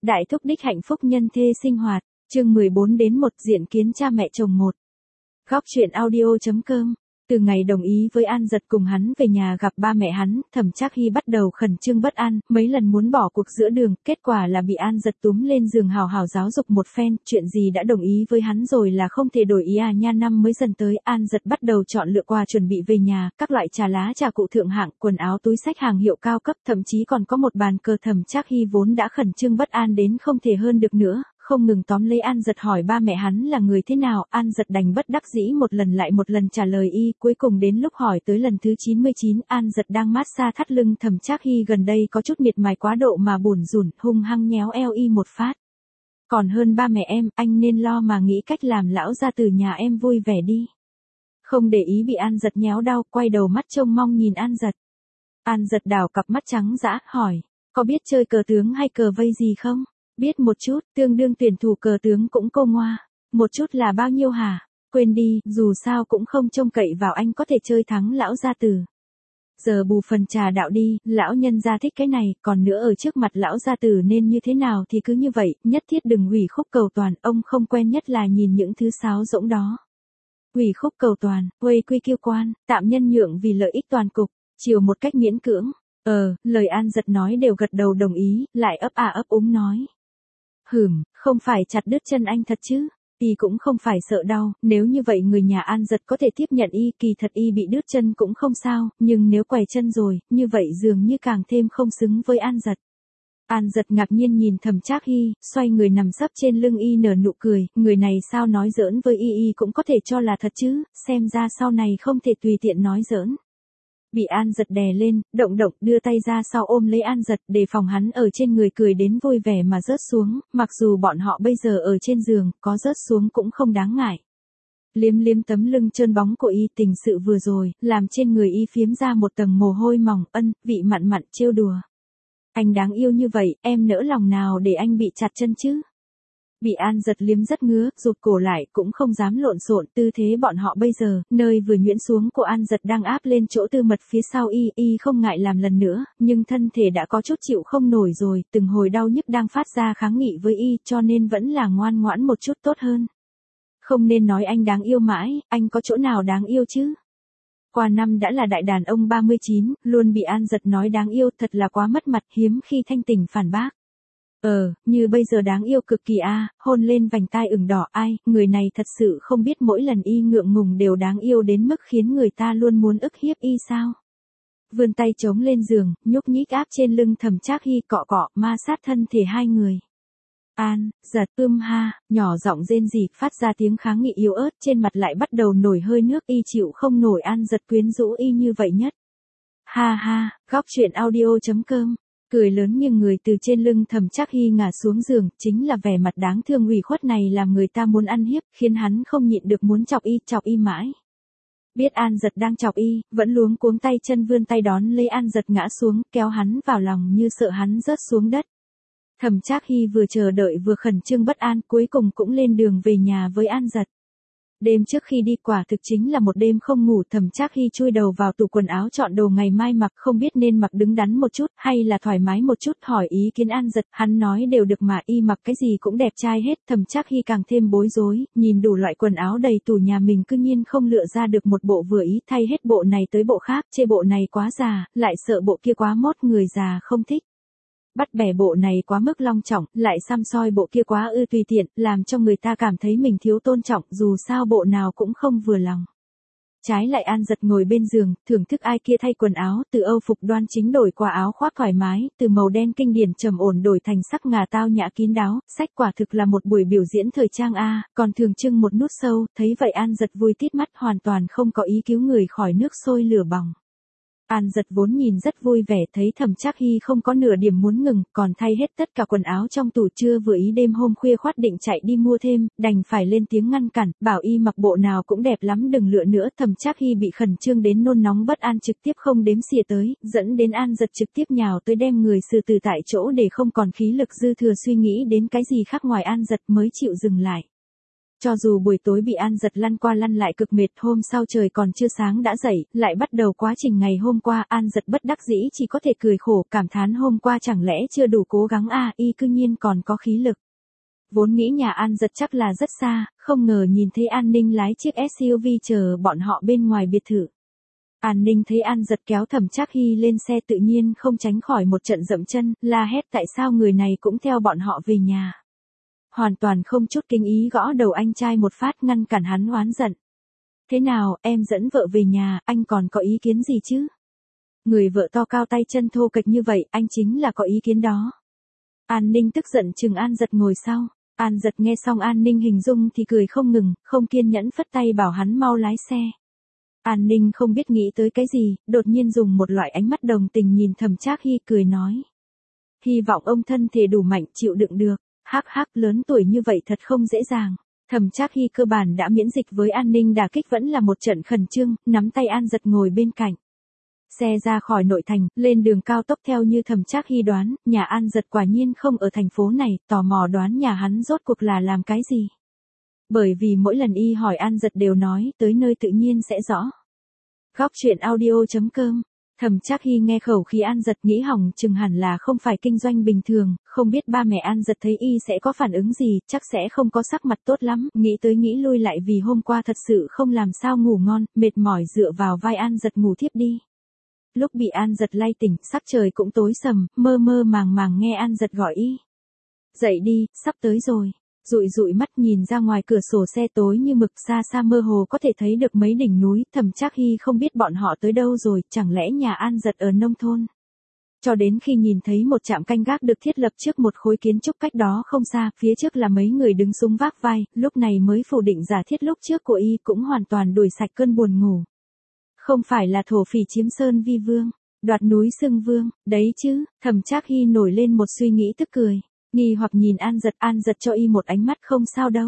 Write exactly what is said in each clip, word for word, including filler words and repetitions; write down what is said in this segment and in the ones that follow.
Đại thúc đích hạnh phúc nhân thê sinh hoạt, chương mười bốn đến một diện kiến cha mẹ chồng một. Góc truyện audio.com. Từ ngày đồng ý với An Dật cùng hắn về nhà gặp ba mẹ hắn, Thẩm Trác Hy bắt đầu khẩn trương bất an, mấy lần muốn bỏ cuộc giữa đường, kết quả là bị An Dật túm lên giường hào hào giáo dục một phen, chuyện gì đã đồng ý với hắn rồi là không thể đổi ý à nha. Năm mới dần tới, An Dật bắt đầu chọn lựa quà chuẩn bị về nhà, các loại trà lá trà cụ thượng hạng, quần áo túi xách hàng hiệu cao cấp, thậm chí còn có một bàn cờ. Thẩm Trác Hy vốn đã khẩn trương bất an đến không thể hơn được nữa, không ngừng tóm lấy An Dật hỏi ba mẹ hắn là người thế nào. An Dật đành bất đắc dĩ một lần lại một lần trả lời y, cuối cùng đến lúc hỏi tới lần thứ chín mươi chín, An Dật đang mát xa thắt lưng Thẩm Trác Hy gần đây có chút miệt mài quá độ mà buồn rủn, hung hăng nhéo eo y một phát. Còn hơn ba mẹ em, anh nên lo mà nghĩ cách làm lão gia từ nhà em vui vẻ đi. Không để ý bị An Dật nhéo đau, quay đầu mắt trông mong nhìn An Dật. An Dật đảo cặp mắt trắng dã, hỏi, có biết chơi cờ tướng hay cờ vây gì không? Biết một chút, tương đương tuyển thủ cờ tướng cũng cô ngoa. Một chút là bao nhiêu hả? Quên đi, dù sao cũng không trông cậy vào anh có thể chơi thắng lão gia tử. Giờ bù phần trà đạo đi, lão nhân gia thích cái này, còn nữa ở trước mặt lão gia tử nên như thế nào thì cứ như vậy, nhất thiết đừng hủy khúc cầu toàn, ông không quen nhất là nhìn những thứ sáo rỗng đó. Hủy khúc cầu toàn, quây quy kiêu quan, tạm nhân nhượng vì lợi ích toàn cục, chiều một cách miễn cưỡng. Ờ, lời An Dật nói đều gật đầu đồng ý, lại ấp à ấp úng nói. Hửm, không phải chặt đứt chân anh thật chứ? Y cũng không phải sợ đau, nếu như vậy người nhà An Dật có thể tiếp nhận y, kỳ thật y bị đứt chân cũng không sao, nhưng nếu quẩy chân rồi, như vậy dường như càng thêm không xứng với An Dật. An Dật ngạc nhiên nhìn Thẩm Trác Hy, xoay người nằm sấp trên lưng y nở nụ cười, người này sao nói giỡn với y y cũng có thể cho là thật chứ, xem ra sau này không thể tùy tiện nói giỡn. Bị An Dật đè lên, động động đưa tay ra sau ôm lấy An Dật để phòng hắn ở trên người cười đến vui vẻ mà rớt xuống, mặc dù bọn họ bây giờ ở trên giường, có rớt xuống cũng không đáng ngại. Liếm liếm tấm lưng trơn bóng của y, tình sự vừa rồi, làm trên người y phiếm ra một tầng mồ hôi mỏng, ân, vị mặn mặn trêu đùa. Anh đáng yêu như vậy, em nỡ lòng nào để anh bị chặt chân chứ? Bị An Dật liếm rất ngứa, rụt cổ lại cũng không dám lộn xộn, tư thế bọn họ bây giờ, nơi vừa nhuyễn xuống của An Dật đang áp lên chỗ tư mật phía sau y, y không ngại làm lần nữa, nhưng thân thể đã có chút chịu không nổi rồi, từng hồi đau nhức đang phát ra kháng nghị với y, cho nên vẫn là ngoan ngoãn một chút tốt hơn. Không nên nói anh đáng yêu mãi, anh có chỗ nào đáng yêu chứ? Qua năm đã là đại đàn ông ba mươi chín, luôn bị An Dật nói đáng yêu, thật là quá mất mặt, hiếm khi thanh tỉnh phản bác. Ờ, như bây giờ đáng yêu cực kỳ a, à, hôn lên vành tai ửng đỏ, ai, người này thật sự không biết mỗi lần y ngượng ngùng đều đáng yêu đến mức khiến người ta luôn muốn ức hiếp y sao. Vươn tay chống lên giường, nhúc nhích áp trên lưng Thẩm Trác Hy, cọ cọ, ma sát thân thể hai người. An, Dật, ưm ha, nhỏ giọng rên rỉ, phát ra tiếng kháng nghị yếu ớt, trên mặt lại bắt đầu nổi hơi nước, y chịu không nổi An Dật quyến rũ y như vậy nhất. Ha ha, góc truyện audio.com. Cười lớn nghiêng người từ trên lưng Thẩm Trác Hy ngả xuống giường, chính là vẻ mặt đáng thương ủy khuất này làm người ta muốn ăn hiếp, khiến hắn không nhịn được muốn chọc y, chọc y mãi. Biết An Dật đang chọc y, vẫn luống cuống tay chân vươn tay đón lấy An Dật ngã xuống, kéo hắn vào lòng như sợ hắn rớt xuống đất. Thẩm Trác Hy vừa chờ đợi vừa khẩn trương bất an, cuối cùng cũng lên đường về nhà với An Dật. Đêm trước khi đi quả thực chính là một đêm không ngủ, Thẩm Trác Hy chui đầu vào tủ quần áo chọn đồ ngày mai mặc, không biết nên mặc đứng đắn một chút hay là thoải mái một chút, hỏi ý kiến An Dật, hắn nói đều được mà, y mặc cái gì cũng đẹp trai hết. Thẩm Trác Hy càng thêm bối rối, nhìn đủ loại quần áo đầy tủ nhà mình cư nhiên không lựa ra được một bộ vừa ý, thay hết bộ này tới bộ khác, chê bộ này quá già, lại sợ bộ kia quá mốt, người già không thích. Bắt bẻ bộ này quá mức long trọng, lại xăm soi bộ kia quá ư tùy tiện, làm cho người ta cảm thấy mình thiếu tôn trọng, dù sao bộ nào cũng không vừa lòng. Trái lại An Dật ngồi bên giường, thưởng thức ai kia thay quần áo, từ âu phục đoan chính đổi qua áo khoác thoải mái, từ màu đen kinh điển trầm ổn đổi thành sắc ngà tao nhã kín đáo, sách quả thực là một buổi biểu diễn thời trang a, còn thường trưng một nút sâu, thấy vậy An Dật vui tít mắt, hoàn toàn không có ý cứu người khỏi nước sôi lửa bỏng. An Dật vốn nhìn rất vui vẻ, thấy Thẩm Trác Hy không có nửa điểm muốn ngừng, còn thay hết tất cả quần áo trong tủ, chưa vừa ý đêm hôm khuya khoắt định chạy đi mua thêm, đành phải lên tiếng ngăn cản, bảo y mặc bộ nào cũng đẹp lắm đừng lựa nữa. Thẩm Trác Hy bị khẩn trương đến nôn nóng bất an trực tiếp không đếm xỉa tới, dẫn đến An Dật trực tiếp nhào tới đem người xử từ tại chỗ để không còn khí lực dư thừa suy nghĩ đến cái gì khác ngoài An Dật mới chịu dừng lại. cho dù buổi tối bị An Dật lăn qua lăn lại cực mệt, hôm sau trời còn chưa sáng đã dậy, lại bắt đầu quá trình ngày hôm qua. An Dật bất đắc dĩ chỉ có thể cười khổ, cảm thán hôm qua chẳng lẽ chưa đủ cố gắng à, y cư nhiên còn có khí lực. Vốn nghĩ nhà An Dật chắc là rất xa, không ngờ nhìn thấy An Ninh lái chiếc ét u vê chờ bọn họ bên ngoài biệt thự. An Ninh thấy An Dật kéo Thẩm Trác Hy lên xe tự nhiên không tránh khỏi một trận dậm chân, la hét tại sao người này cũng theo bọn họ về nhà. Hoàn toàn không chút kinh ý gõ đầu anh trai một phát ngăn cản hắn oán giận. Thế nào, em dẫn vợ về nhà, anh còn có ý kiến gì chứ? Người vợ to cao tay chân thô kệch như vậy, anh chính là có ý kiến đó. An Ninh tức giận chừng An Dật ngồi sau. An Dật nghe xong An Ninh hình dung thì cười không ngừng, không kiên nhẫn phất tay bảo hắn mau lái xe. An Ninh không biết nghĩ tới cái gì, đột nhiên dùng một loại ánh mắt đồng tình nhìn Thẩm Trác Hy cười nói. Hy vọng ông thân thể đủ mạnh chịu đựng được, hắc hắc lớn tuổi như vậy thật không dễ dàng. Thẩm Trác Hy cơ bản đã miễn dịch với An Ninh đả kích vẫn là một trận khẩn trương, nắm tay An Dật ngồi bên cạnh. Xe ra khỏi nội thành, lên đường cao tốc theo như Thẩm Trác Hy đoán, nhà An Dật quả nhiên không ở thành phố này, tò mò đoán nhà hắn rốt cuộc là làm cái gì. Bởi vì mỗi lần y hỏi An Dật đều nói tới nơi tự nhiên sẽ rõ. Góc truyện audio chấm com. Thẩm Trác Hy nghe khẩu khí An Dật nghĩ hỏng chừng hẳn là không phải kinh doanh bình thường, không biết ba mẹ An Dật thấy y sẽ có phản ứng gì, chắc sẽ không có sắc mặt tốt lắm, nghĩ tới nghĩ lui lại vì hôm qua thật sự không làm sao ngủ ngon, mệt mỏi dựa vào vai An Dật ngủ thiếp đi. Lúc bị An Dật lay tỉnh, sắc trời cũng tối sầm, mơ mơ màng màng nghe An Dật gọi y. Dậy đi, sắp tới rồi. Dụi dụi mắt nhìn ra ngoài cửa sổ xe tối như mực, xa xa mơ hồ có thể thấy được mấy đỉnh núi. Thẩm Trác Hy không biết bọn họ tới đâu rồi, chẳng lẽ nhà An Dật ở nông thôn. Cho đến khi nhìn thấy một trạm canh gác được thiết lập trước một khối kiến trúc cách đó không xa, phía trước là mấy người đứng súng vác vai, lúc này mới phủ định giả thiết lúc trước của y cũng hoàn toàn đuổi sạch cơn buồn ngủ. Không phải là thổ phỉ chiếm sơn vi vương, đoạt núi xưng vương, đấy chứ. Thẩm Trác Hy nổi lên một suy nghĩ tức cười. Nghi hoặc nhìn An Dật, An Dật cho y một ánh mắt không sao đâu.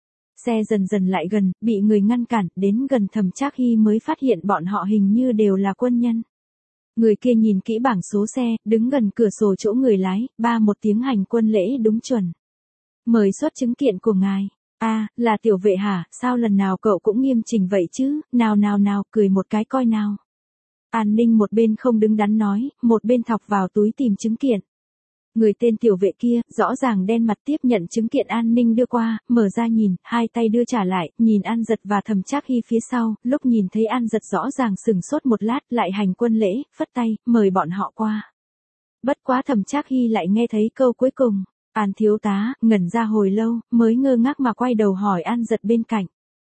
Xe dần dần lại gần, bị người ngăn cản, đến gần Thẩm Trác Hy mới phát hiện bọn họ hình như đều là quân nhân. Người kia nhìn kỹ bảng số xe, đứng gần cửa sổ chỗ người lái, ba một tiếng hành quân lễ đúng chuẩn. Mời xuất chứng kiện của ngài. A, à, là tiểu vệ hả, sao lần nào cậu cũng nghiêm chỉnh vậy chứ, nào nào nào, cười một cái coi nào. An Ninh một bên không đứng đắn nói, một bên thọc vào túi tìm chứng kiện. Người tên tiểu vệ kia, rõ ràng đen mặt tiếp nhận chứng kiện An Ninh đưa qua, mở ra nhìn, hai tay đưa trả lại, nhìn An Dật và Thẩm Trác Hy phía sau, lúc nhìn thấy An Dật rõ ràng sừng sốt một lát, lại hành quân lễ, phất tay, mời bọn họ qua. Bất quá Thẩm Trác Hy lại nghe thấy câu cuối cùng, An thiếu tá, ngẩn ra hồi lâu, mới ngơ ngác mà quay đầu hỏi An Dật bên cạnh.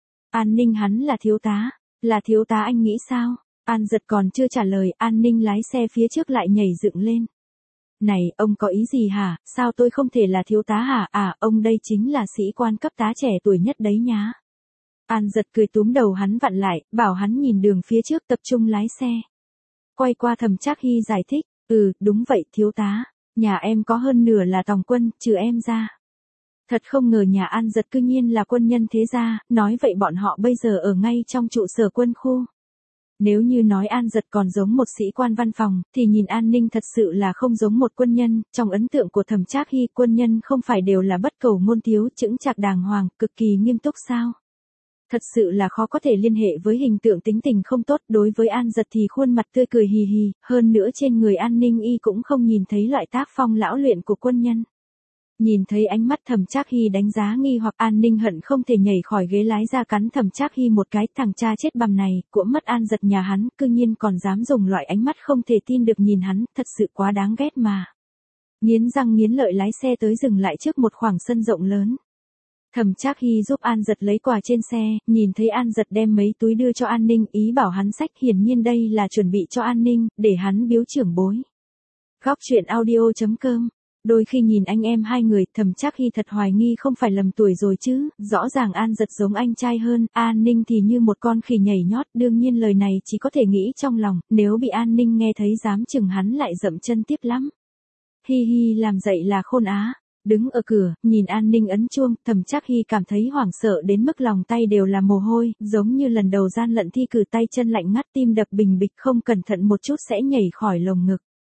An Ninh hắn là thiếu tá, là thiếu tá anh nghĩ sao? An Dật còn chưa trả lời, An Ninh lái xe phía trước lại nhảy dựng lên. Này, ông có ý gì hả, sao tôi không thể là thiếu tá hả, à, ông đây chính là sĩ quan cấp tá trẻ tuổi nhất đấy nhá. An Dật cười túm đầu hắn vặn lại, bảo hắn nhìn đường phía trước tập trung lái xe. Quay qua Thẩm Trác Hy giải thích, ừ, đúng vậy thiếu tá, nhà em có hơn nửa là tòng quân, trừ em ra. Thật không ngờ nhà An Dật cư nhiên là quân nhân thế gia, nói vậy bọn họ bây giờ ở ngay trong trụ sở quân khu. Nếu như nói An Dật còn giống một sĩ quan văn phòng, thì nhìn An Ninh thật sự là không giống một quân nhân, trong ấn tượng của Thẩm Trác Hy quân nhân không phải đều là bất cầu ngôn thiếu, chững chạc đàng hoàng, cực kỳ nghiêm túc sao. Thật sự là khó có thể liên hệ với hình tượng tính tình không tốt, đối với An Dật thì khuôn mặt tươi cười hì hì, hơn nữa trên người An Ninh y cũng không nhìn thấy loại tác phong lão luyện của quân nhân. Nhìn thấy ánh mắt Thẩm Trác Hy đánh giá nghi hoặc An Ninh hận không thể nhảy khỏi ghế lái ra cắn Thẩm Trác Hy một cái, thằng cha chết bầm này, của mất An Dật nhà hắn, cư nhiên còn dám dùng loại ánh mắt không thể tin được nhìn hắn, thật sự quá đáng ghét mà. Nghiến răng nghiến lợi lái xe tới dừng lại trước một khoảng sân rộng lớn. Thẩm Trác Hy giúp An Dật lấy quà trên xe, nhìn thấy An Dật đem mấy túi đưa cho An Ninh, ý bảo hắn xách, hiển nhiên đây là chuẩn bị cho An Ninh, để hắn biếu trưởng bối. Góc truyện audio chấm com. Đôi khi nhìn anh em hai người, Thẩm Trác Hy thật hoài nghi không phải lầm tuổi rồi chứ, rõ ràng An Dật giống anh trai hơn, An Ninh thì như một con khỉ nhảy nhót, đương nhiên lời này chỉ có thể nghĩ trong lòng, nếu bị An Ninh nghe thấy dám chừng hắn lại dậm chân tiếp lắm. Hi hi làm dậy là khôn á. Đứng ở cửa, nhìn An Ninh ấn chuông, Thẩm Trác Hy cảm thấy hoảng sợ đến mức lòng tay đều là mồ hôi, giống như lần đầu gian lận thi cử tay chân lạnh ngắt tim đập bình bịch không cẩn thận một chút sẽ nhảy khỏi lồng ngực.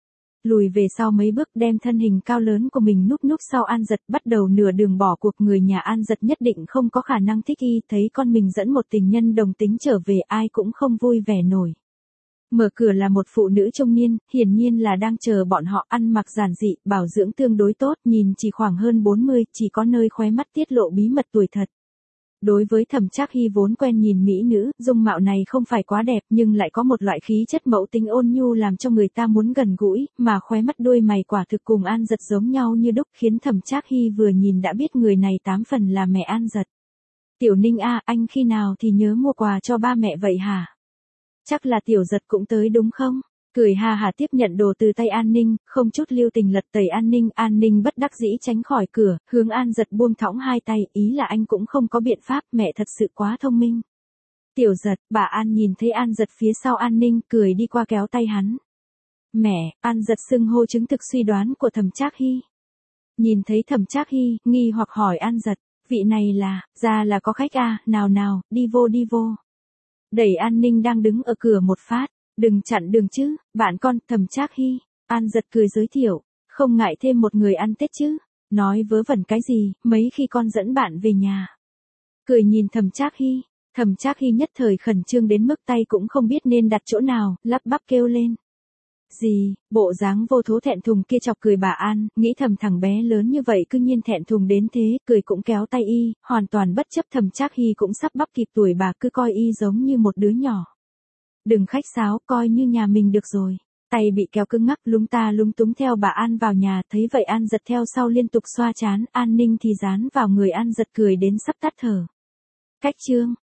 lùi về sau mấy bước đem thân hình cao lớn của mình núp núp sau An Dật bắt đầu nửa đường bỏ cuộc. Người nhà An Dật nhất định không có khả năng thích y, thấy con mình dẫn một tình nhân đồng tính trở về ai cũng không vui vẻ nổi. Mở cửa là một phụ nữ trung niên, hiển nhiên là đang chờ bọn họ. Ăn mặc giản dị, bảo dưỡng tương đối tốt, nhìn chỉ khoảng hơn bốn mươi, chỉ có nơi khóe mắt tiết lộ bí mật tuổi thật. Đối với Thẩm Trác Hy vốn quen nhìn mỹ nữ, dung mạo này không phải quá đẹp nhưng lại có một loại khí chất mẫu tính ôn nhu làm cho người ta muốn gần gũi, mà khóe mắt đuôi mày quả thực cùng An Dật giống nhau như đúc, khiến Thẩm Trác Hy vừa nhìn đã biết người này tám phần là mẹ An Dật. Tiểu Ninh a, anh khi nào thì nhớ mua quà cho ba mẹ vậy hả? Chắc là Tiểu Dật cũng tới đúng không? Cười ha hả tiếp nhận đồ từ tay An Ninh, không chút lưu tình lật tẩy An Ninh. An Ninh bất đắc dĩ tránh khỏi cửa, hướng An Dật buông thõng hai tay, ý là anh cũng không có biện pháp, mẹ thật sự quá thông minh. Tiểu Dật, bà An nhìn thấy An Dật phía sau An Ninh, cười đi qua kéo tay hắn. Mẹ, An Dật xưng hô chứng thực suy đoán của Thẩm Trác Hy. Nhìn thấy Thẩm Trác Hy, nghi hoặc hỏi An Dật, vị này là, ra là có khách à, nào nào, đi vô đi vô. Đẩy An Ninh đang đứng ở cửa một phát. Đừng chặn đường chứ, bạn con, Thẩm Trác Hy. An Dật cười giới thiệu, không ngại thêm một người ăn Tết chứ. Nói vớ vẩn cái gì, mấy khi con dẫn bạn về nhà. Cười nhìn Thẩm Trác Hy, Thẩm Trác Hy nhất thời khẩn trương đến mức tay cũng không biết nên đặt chỗ nào, lắp bắp kêu lên. Gì, bộ dáng vô thố thẹn thùng kia chọc cười bà An, nghĩ thầm thằng bé lớn như vậy cư nhiên thẹn thùng đến thế, cười cũng kéo tay y, hoàn toàn bất chấp Thẩm Trác Hy cũng sắp bắp kịp tuổi bà, cứ coi y giống như một đứa nhỏ. Đừng khách sáo, coi như nhà mình được rồi. Tay bị kéo cứng ngắc, lúng ta lúng túng theo bà An vào nhà, thấy vậy An Dật theo sau liên tục xoa trán, An Ninh thì dán vào người An Dật cười đến sắp tắt thở. Cách chương